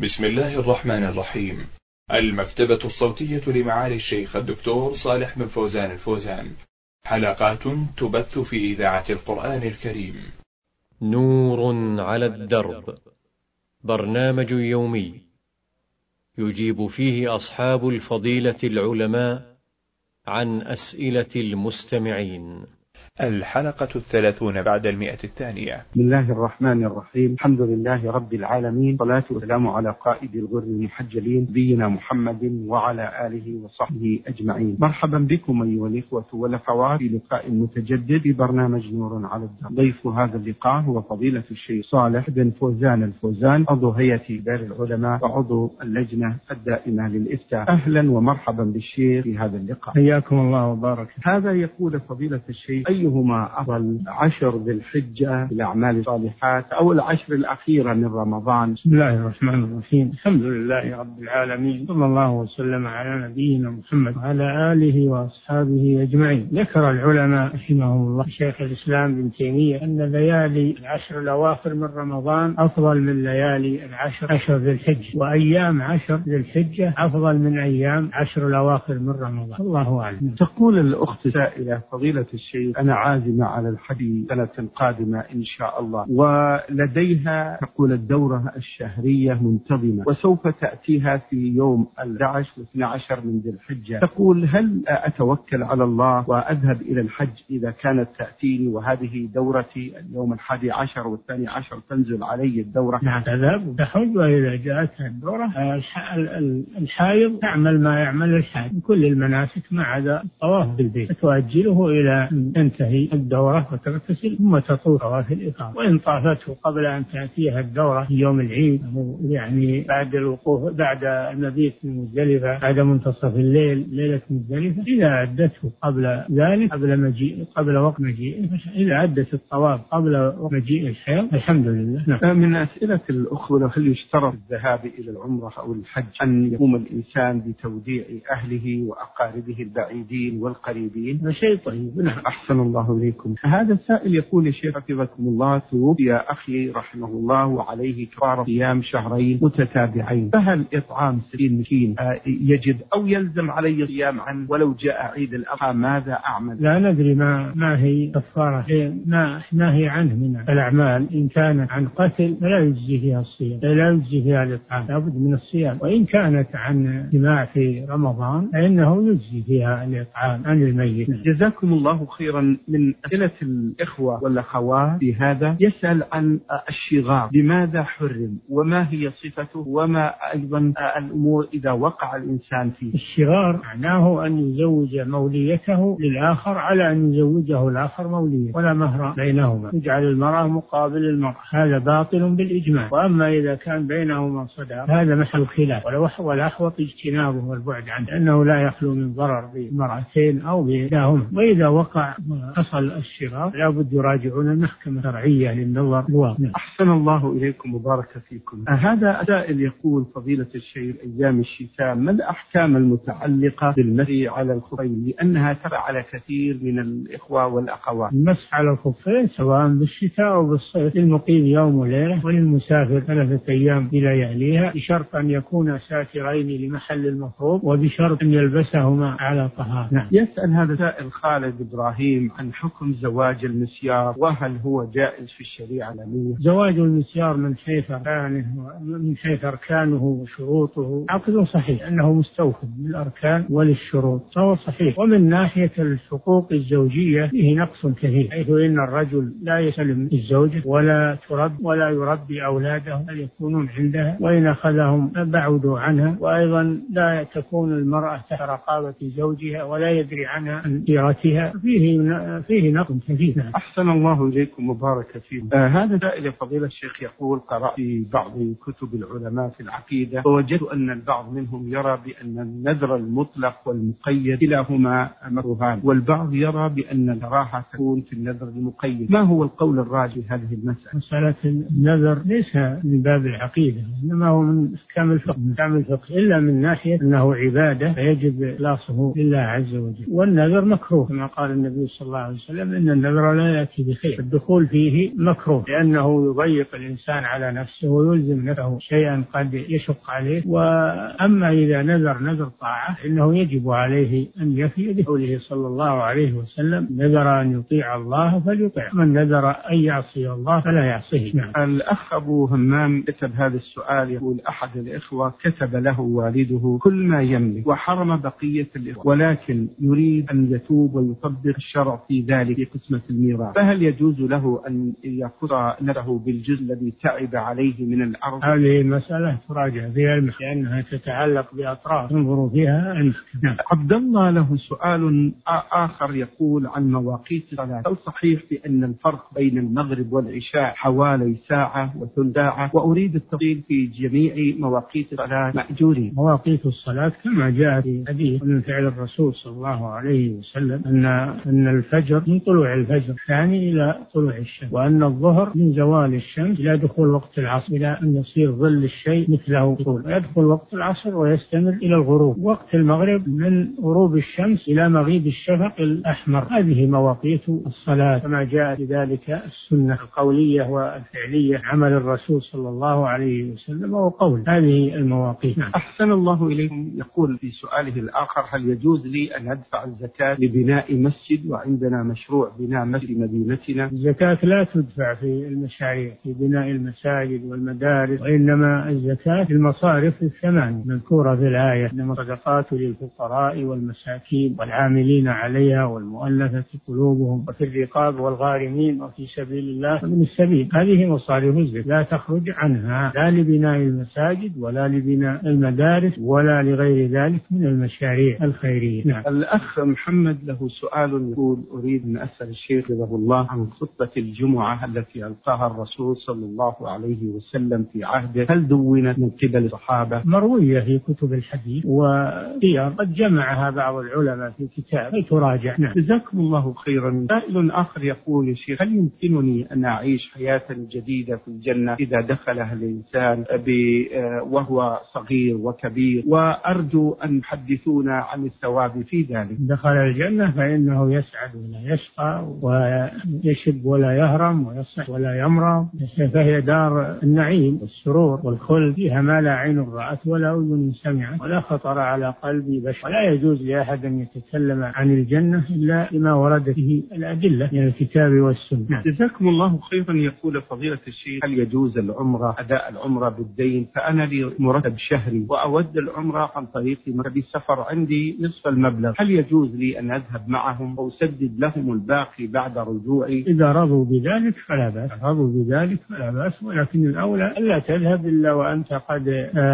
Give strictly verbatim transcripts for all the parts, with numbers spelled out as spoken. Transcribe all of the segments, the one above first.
بسم الله الرحمن الرحيم. المكتبة الصوتية لمعالي الشيخ الدكتور صالح بن فوزان الفوزان، حلقات تبث في إذاعة القرآن الكريم. نور على الدرب، برنامج يومي يجيب فيه أصحاب الفضيلة العلماء عن أسئلة المستمعين. الحلقة الثلاثون بعد المئة الثانية. بسم الله الرحمن الرحيم. الحمد لله رب العالمين، صلاة والسلام على قائد الغر المحجلين نبينا محمد وعلى آله وصحبه أجمعين. مرحبا بكم أيها الإخوة والأخوات في لقاء متجدد في برنامج نور على الدرب. ضيف هذا اللقاء هو فضيلة الشيخ صالح بن فوزان الفوزان، عضو هيئة دار العلماء وعضو اللجنة الدائمة للإفتاء. أهلا ومرحبا بالشيخ في هذا اللقاء. حياكم الله وبارك. هذا يقول فضيلة الشيخ: أيهما أفضل، عشر ذي الحجة بالأعمال الصالحات أو العشر الأخيرة من رمضان؟ بسم الله الرحمن الرحيم. الحمد لله رب العالمين، صلى الله وسلم على نبينا محمد وعلى آله وأصحابه أجمعين. ذكر العلماء رحمهم الله شيخ الإسلام ابن تيمية أن ليالي العشر الأواخر من رمضان أفضل من ليالي العشر عشر ذي الحجة، وأيام عشر ذي الحجة أفضل من أيام عشر الأواخر من رمضان. الله أعلم. تقول الأخت سائلة: فضيلة الشيخ، أنا عازمة على الحج سنة قادمة إن شاء الله، ولديها تقول الدورة الشهرية منتظمة وسوف تأتيها في يوم الأحد عشر واثني عشر من ذي الحجة. تقول: هل أتوكل على الله وأذهب إلى الحج إذا كانت تأتيني وهذه دورتي اليوم الحادي عشر والثاني عشر تنزل علي الدورة؟ نعم، تذهب وتحج، وإذا جاءتها الدورة الحائض تعمل ما يعمل الحاج من كل المناسك ما عدا الطواف بالبيت، تؤجله إلى أن تنتهي الدورة وتغتسل ثم تطوف طواف الإفاضة. وإن طافته قبل أن تأتيها الدورة في يوم العيد، يعني بعد الوقوف بعد المبيت من مزدلفة بعد منتصف الليل ليلة مزدلفة، إذا أدته قبل ذلك قبل مجيء قبل وقت مجيء إذا أدت الطواف قبل وقت مجيء الحيض الحمد لله. نعم. من أسئلة الأخوة: هل يشترط الذهاب إلى العمرة أو الحج أن يقوم الإنسان بتوديع أهله وأقاربه البعيدين والقريبين؟ شيء طيب. نعم. أحسن الله إليكم. هذا السائل يقول: يا شيخ حفظكم الله، توفي أخي رحمه الله وعليه كفارة صيام شهرين متتابعين، فهل إطعام ستين مسكين يجب أو يلزم علي صيام عنه ولو جاء عيد الأضحى؟ ماذا أعمل؟ لا ندري ما ما هي كفارة ما ما هي عنه من الأعمال. إن كانت عن قتل فلا يجزي فيها الصيام، لا يجزي فيها الإطعام، لابد من الصيام. وإن كانت عن جماع في رمضان فإنه يجزي فيها الإطعام عن الميت. جزاكم الله خيرا. من أسئلة الإخوة والأخوات في هذا يسأل عن الشغار، لماذا حرم وما هي صفته وما أيضا الأمور إذا وقع الإنسان فيه؟ الشغار معناه أن يزوج موليته للآخر على أن يزوجه الآخر موليته ولا مهر بينهما، يجعل المرأة مقابل المرأة، هذا باطل بالإجماع. وأما إذا كان بينهما صداق هذا محل خلاف، والأحوط اجتنابه والبعد عنه، لأنه لا يخلو من ضرر بمرأتين أو بإحداهما. وإذا وقع حصل الشغار لابد يراجعون المحكمة الشرعية للنظر الواقع. أحسن الله إليكم وبارك فيكم. هذا سائل يقول: فضيلة الشيخ، أيام الشتاء ما الأحكام المتعلقة بالمسح على الخفين؟ لأنها تقع على كثير من الإخوة والأخوات. المسح على الخفين سواء بالشتاء أو بالصيف للمقيم يوم وليلة، وللمسافر ثلاثة أيام بلياليها، بشرط أن يكون ساترين لمحل المفروض، وبشرط أن يلبسهما على طهارة. نعم. يسأل هذا سائل خالد إبراهيم عن حكم زواج المسيار، وهل هو جائز في الشريعة الإسلامية؟ زواج المسيار من حيث أركانه من حيث أركانه وشروطه عقد صحيح، أنه مستوفى للأركان وللشروط، فهو صحيح. ومن ناحية الحقوق الزوجية فيه نقص كثير، حيث إن الرجل لا يسلم الزوجة ولا ترب ولا يربي أولاده بل يكونون عندها، وإن أخذهم بعدوا عنها، وأيضا لا تكون المرأة تحت رقابة زوجها ولا يدري عنها عن سيرتها، فيه فيه نقص كثير. أحسن الله إليكم وبارك فيكم. آه هذا سائل فضيلة الشيخ يقول: قرأت في بعض كتب العلماء في العقيدة فوجدت أن البعض منهم يرى بأن النذر المطلق والمقيد كلاهما مكروهان، والبعض يرى بأن الكراهة تكون في النذر المقيد. ما هو القول الراجح في هذه المسألة؟ مسألة النذر ليس من باب العقيدة، إنما هو من أحكام الفقه، من أحكام الفقه، إلا من ناحية أنه عبادة فيجب إخلاصه لله عز وجل. والنذر مكروه كما قال النبي صلى الله عليه وسلم إن النذر لا يأتي بخير، الدخول فيه مكروه لأنه يضيق الإنسان على نفسه ويلزم نفسه شيئا قد يشق عليه. وأما إذا نذر نذر طاعة إنه يجب عليه أن يفي بقوله صلى الله عليه وسلم: نذر أن يطيع الله فليطع، من نذر أن يعصي الله فلا يعصيه. نعم. الأخ أبو همام كتب هذا السؤال، يقول: أحد الإخوة كتب له والده كل ما يملك وحرم بقية الإخوة، ولكن يريد أن يتوب ويطبق الشرع في ذلك في قسمة الميراث، فهل يجوز له أن يأخذ نذره بالجزء الذي تعب عليه من الأرض؟ هذه مسألة تراجع فيها المحكمة لأنها تتعلق بأطراف ينظر فيها المحكمة. عبد الله له سؤال آخر يقول عن مواقيت الصلاة: هل صحيح بأن الفرق بين المغرب والعشاء حوالي ساعة وثلث ساعة؟ وأريد التفصيل في جميع مواقيت الصلاة مأجورين. مواقيت الصلاة كما جاء في حديث من فعل الرسول صلى الله عليه وسلم أن أن الفجر من طلوع الفجر الثاني إلى طلوع الشمس، وأن الظهر من زوال الشمس إلى دخول وقت العصر إلى أن يصير ظل الشيء مثله طول، ويدخل وقت العصر ويستمر إلى الغروب. وقت المغرب من غروب الشمس إلى مغيب الشفق الأحمر. هذه مواقيت الصلاة كما جاء في ذلك السنة القولية والفعلية، عمل الرسول صلى الله عليه وسلم وقول. هذه المواقيت. أحسن الله إليكم. يقول في سؤاله الآخر: هل يجوز لي أن أدفع الزكاة لبناء مسجد وعندنا مشروع بناء مسجد مدينتنا؟ الزكاة لا تدفع في المشاريع في بناء المساجد والمدارس، وإنما الزكاة في المصارف الثمانية مذكورة في الآية: إنما الصدقات للفقراء والمساكين والعاملين عليها والمؤلفة قلوبهم وفي الرقاب والغارمين وفي سبيل الله ومن السبيل. هذه مصارف الزكاة لا تخرج عنها، لا لبناء المساجد ولا لبناء المدارس ولا لغير ذلك من المشاريع الخيرية. نعم. الأخ محمد له سؤال يقول: أريد أن أسأل الشيخ جزاه الله عن خطبة الجمعة التي ألقاها الرسول صلى الله عليه وسلم في عهده، هل دونت من قبل الصحابة؟ مروية في كتب الحديث وهي قد جمعها بعض العلماء في كتاب تراجع. نعم. جزاكم الله خيرا. سائل آخر يقول: يا شيخ، هل يمكنني أن أعيش حياة جديدة في الجنة إذا دخلها الإنسان وهو صغير وكبير، وأرجو أن يحدثونا عن الثواب في ذلك؟ دخل الجنة فإنه يسعد ولا يشقى ويشب ولا يهرم ويصح ولا يمرض، فهي دار النعيم والسرور والخلد، فيها ما لا عين رأت ولا أذن سمعت ولا خطر على قلب بشر. ولا يجوز لأحد أن يتكلم عن الجنة إلا بما ورد فيه الأدلة من الكتاب والسنة. جزاكم الله خيرا. يقول فضيلة الشيخ: هل يجوز العمرة أداء العمرة بالدين؟ فأنا لي مرتب شهري وأود العمرة عن طريق مرتب سفر عندي نصف المبلغ، هل يجوز لي أن أذهب معهم وأسدد لهم الباقي بعد رجوعي؟ إذا رضوا بذلك فلا بأس، رضوا بذلك فلا بأس، ولكن الأولى ألا تذهب إلا وأنت قد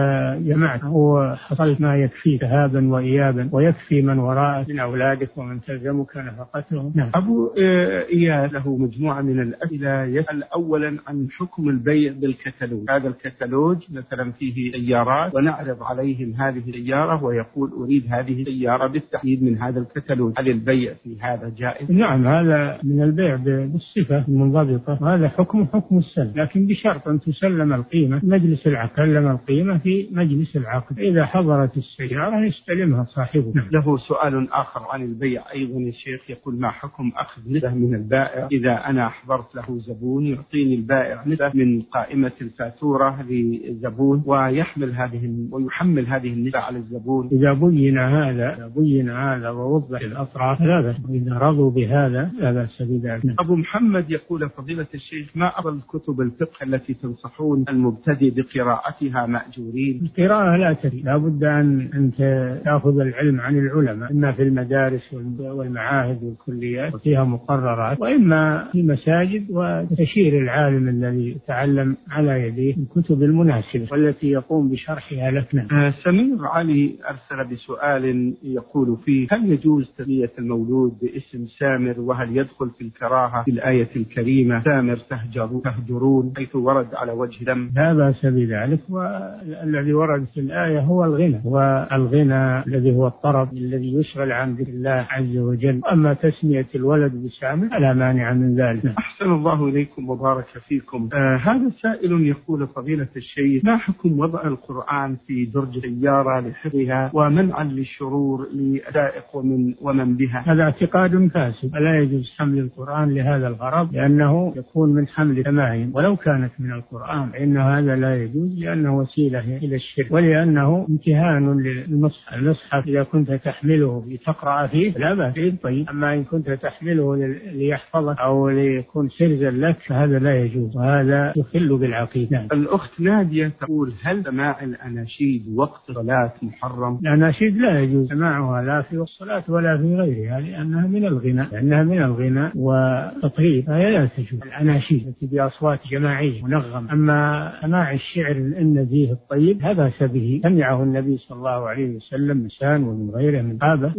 جمعت وحصلت ما يكفي ذهابا وإيابا ويكفي من وراءك من أولادك ومن تلزمك نفقتهم. نعم. أبو إياد له مجموعة من الأسئلة، يسأل أولا عن حكم البيع بالكتالوج. هذا الكتالوج مثلا فيه سيارات ونعرض عليهم هذه السيارة ويقول: أريد هذه السيارة بالتحديد من هذا الكتالوج، هل البيع في هذا جائز؟ نعم، هذا من البيع بالصفة المنضبطة، وهذا حكم حكم السلم، لكن بشرط أن تسلم القيمة مجلس العقد، سلم القيمة في مجلس العقد، إذا حضرت السيارة يستلمها صاحبه. نعم. له سؤال آخر عن البيع أيضا يا شيخ، يقول: ما حكم أخذ نسبة من البائع إذا أنا أحضرت له زبون، يعطيني البائع نسبة من قائمة الفاتورة للزبون ويحمل هذه ويحمل هذه النسبة على الزبون؟ إذا بين هذا إذا بين هذا ووضح الأطراف لا بأس، وإذا رضوا بهذا لا بأس بذلك. أبو محمد يقول: فضيلة الشيخ، ما أفضل كتب الفقه التي تنصحون المبتدئ بقراءتها مأجورين؟ القراءة لا تكفي، لا بد أن أنت تأخذ العلم عن العلماء، إما في المدارس والمعاهد والكليات وفيها مقررات، وإما في مساجد وتشير العالم الذي تعلم على يديه الكتب المناسبة والتي يقوم بشرحها لك. آه سمير علي أرسل بسؤال يقول فيه: هل يجوز تسمية المولود باسم سامر؟ وهل يدخل في الكراهة في الآية الكريمة: سامر تهجر تهجرون، حيث ورد على وجه دم؟ لا بأس بذلك، والذي ورد في الآية هو الغنى، والغنى الذي هو الطرب الذي يشغل عن ذكر الله عز وجل. أما تسمية الولد بسامر فلا مانع من ذلك. أحسن الله إليكم وبارك فيكم. آه هذا سائل يقول: فضيلة الشيخ، ما حكم وضع القرآن في درج السيارة لحفظها ومنعا للشرور للسائق ومن ومن بها؟ هذا اعتقاد شيء فاسد، فلا يجوز حمل القرآن لهذا الغرض، لأنه يكون من حمل تمائم ولو كانت من القرآن، فإن هذا لا يجوز لأنه وسيلة إلى الشرك، ولأنه امتهان للمصحف. المصحف إذا كنت تحمله لتقرأ فيه لا بأس، طيب، أما إن كنت تحمله ليحفظك أو ليكون سرزا لك فهذا لا يجوز، وهذا يخل بالعقيدة. الأخت نادية تقول: هل سماع الأناشيد وقت صلاة محرم؟ الأناشيد لا يجوز سماعها لا في الصلاة ولا في غيرها، لأنها من الغناء لأنها من الغناء والتطريب، فهي لا تجوز. الأناشيد التي بأصوات جماعية منغمة. أما سماع الشعر النزيه الطيب هذا بأس به، سمعه النبي صلى الله عليه وسلم من شان ومن غيره من قابة.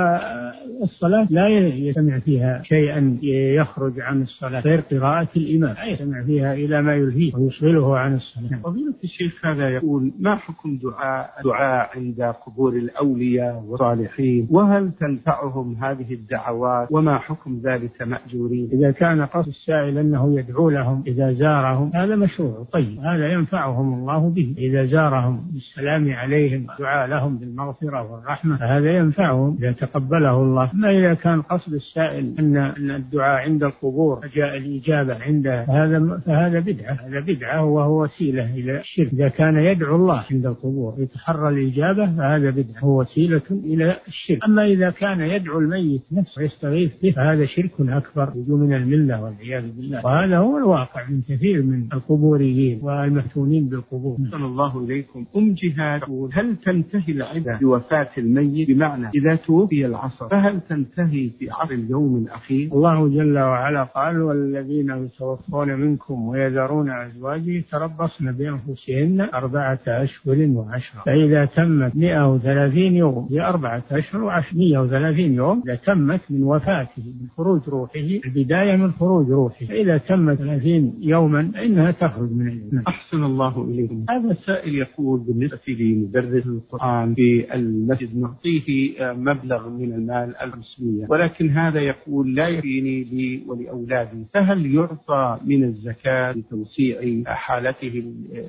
والصلاة لا يسمع فيها شيئا يخرج عن الصلاة غير قراءة الإمام، لا يسمع فيها إلى ما يلهيه ويشغله عن الصلاة. فضيلة الشيخ هذا يقول: ما حكم دعاء دعاء عند قبور الأولياء والصالحين، وهل تنفعهم هذه الدعوات، وما حكم ذلك مأجورين؟ إذا كان قصد السائل أنه يدعو لهم إذا زارهم هذا مشروع طيب، هذا ينفعهم الله به، إذا زارهم بالسلام عليهم دعاء لهم بالمغفرة والرحمة فهذا ينفعهم إذا تقبله الله. ما إذا كان قصد السائل أن الدعاء عند القبور فجاء الإجابة عنده فهذا فهذا بدعة، هذا بدعة وهو وسيلة إلى الشرك. إذا كان يدعو الله عند القبور يتحرى الإجابة فهذا بدعة، هو وسيلة إلى الشرك. أما إذا كان يدعو الميت نفسه ويستغيث به فهذا شرك أكبر يجو من الملة والعياذ بالله، وهذا هو الواقع من كثير من القبوريين والمفتونين بالقبور. صلى الله إليكم. أم جهاد تقول: هل تنتهي العدة بوفاة الميت؟ بمعنى إذا توفي العصر فهل تنتهي في عصر اليوم الأخير؟ الله جل وعلا قال: والذين يتوفون منكم ويذرون أزواجا يتربصن بأنفسهن أربعة أشهر وعشرة، فإذا تمت مئة وثلاثين يوم في أربعة أشهر وعشرة، مئة وثلاثين يوم إذا تمت من وفاته من خروج روحه، البداية من خروج روحه، فإذا تمت ثلاثين يوما فإنها تخرج من الجنة. أحسن الله إليكم. هذا السائل يقول: بالنسبة لمدرس القرآن في المسجد نعطيه مبلغ من المال الخمسمية، ولكن هذا يقول لا يكفيني لي ولأولادي، فهل يعطى من الزكاة لتوسيع حالته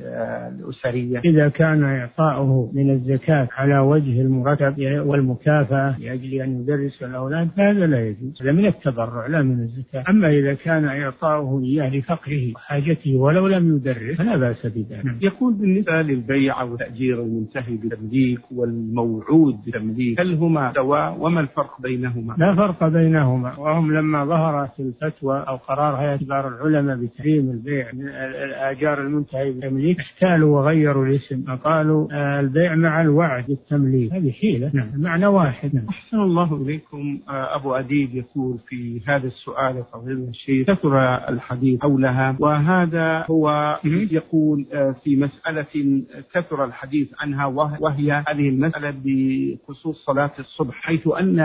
الأسرية؟ إذا كان إعطاؤه من الزكاة على وجه المرتب والمكافأة لأجل أن يدرس الأولاد فهذا لا يجوز، هذا من التبرع لا من الزكاة. أما إذا كان إعطاؤه إياه لفقره وحاجته ولو لم يدرس فلا بأس بذلك. يقول: بالنسبة للبيع والتأجير المنتهي بالتمليك والموعود بالتمليك هل هما سواء، وما الفرق بينهما؟ لا فرق بينهما، وهم لما ظهرت الفتوى أو قرار هيئة كبار العلماء بتحريم البيع من الآجار المنتهي بالتمليك احتالوا وغيروا الاسم، قالوا البيع مع الوعد بالتمليك، هذه حيلة. نعم، المعنى واحد. نعم. أحسن الله إليكم. أبو أديب يقول في هذا السؤال: فضيلة الشيخ، كثر الحديث حولها، وهذا هو يقول في مسألة كثر الحديث عنها، وهي هذه المسألة بخصوص صلاة الصبح، حيث أن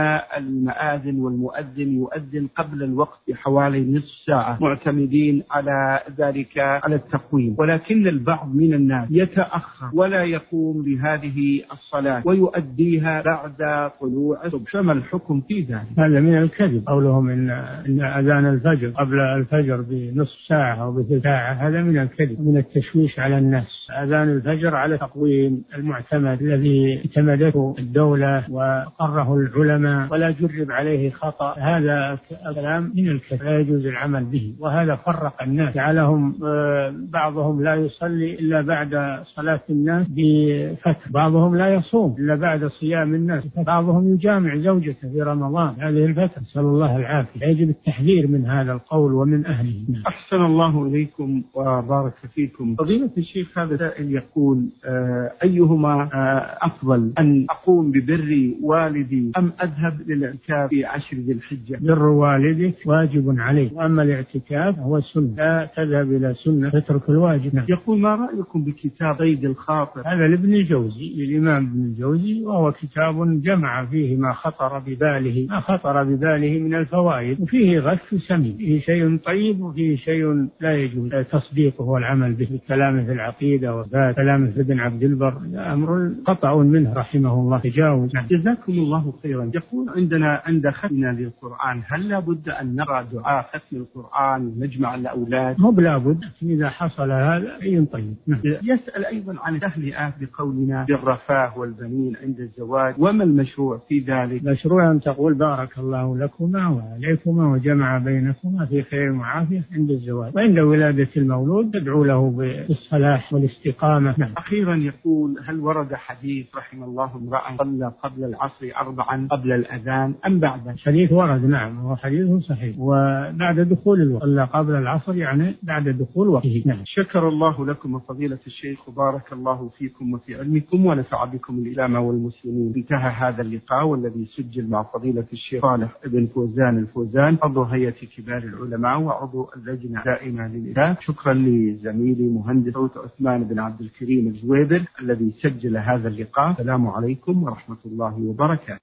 المآذن والمؤذن يؤذن قبل الوقت بحوالي نصف ساعة معتمدين على ذلك على التقويم، ولكن البعض من الناس يتأخر ولا يقوم بهذه الصلاة ويؤديها بعد طلوع الصبح، فما الحكم في ذلك؟ هذا من الكذب، قولهم إن, إن أذان الفجر قبل الفجر بنصف ساعة أو بثلث ساعة، هذا من الكذب من التشويش على الناس. أذان الفجر على تقويم المعتمد الذي اعتمدته الدولة وقره العلماء ولا جرب عليه خطأ، هذا كلام من الكذب لا يجوز العمل به، وهذا فرق الناس، جعلهم بعضهم لا يصلي إلا بعد صلاة الناس بفترة، بعضهم لا يصوم إلا بعد صيام الناس، بعضهم يجامع زوجته في رمضان هذه الفترة، نسأل الله العافية. يجب التحذير من هذا القول ومن أهله. أحسن الله إليكم وبارك فيكم. فضيلة الشيخ، هذا سائل يقول: أيهما أفضل، أن أقوم ببر والدي أم أذهب للاعتكاف في عشر ذي الحجة؟ بر والدك واجب عليك، وأما الاعتكاف هو سنة، لا تذهب إلى سنة تترك الواجب. نعم. يقول: ما رأيكم بكتاب صيد الخاطر؟ هذا لابن الجوزي، للإمام ابن الجوزي، وهو كتاب جمع فيه ما خطر بباله ما خطر بباله من الفوائد، وفيه غش سمين، فيه شيء طيب وفيه شيء لا يجوز تصديقه والعمل به، كلامه في العقيدة وكلامه في ابن عبد البر أمر خطأ منه رحمه الله، تجاوز. جزاكم الله خيرا. يقول: عندنا عند ختمنا للقرآن هل لا بد أن نقرأ دعاء ختم القرآن ونجمع الأولاد؟ مو بلا بد، إذا حصل هذا شيء طيب. يسأل أيضا عن التهنئة بقولنا بالرفاه والبنين عند الزواج، وما المشروع في ذلك؟ مشروع أن تقول: بارك الله الله لكما وعليكما وجمع بينكما في خير وعافية عند الزواج، وعند ولادة المولود تدعو له بالصلاح والاستقامة. نعم. أخيرا يقول: هل ورد حديث رحم الله امرأ صلى قبل العصر أربعا قبل الأذان أم بعد؟ حديث ورد، نعم، هو حديث صحيح، وبعد دخول الوقت، صلى قبل العصر يعني بعد دخول وقته. نعم. شكر الله لكم فضيلة الشيخ وبارك الله فيكم وفي علمكم ونفع بكم الإسلام والمسلمين. انتهى هذا اللقاء والذي سجل مع فضيلة الشيخ صالح بن فوزان الفوزان، عضو هيئة كبار العلماء وعضو اللجنة الدائمة للإفتاء. شكرا لزميلي مهندس صوت عثمان بن عبد الكريم الزويبر الذي سجل هذا اللقاء. السلام عليكم ورحمة الله وبركاته.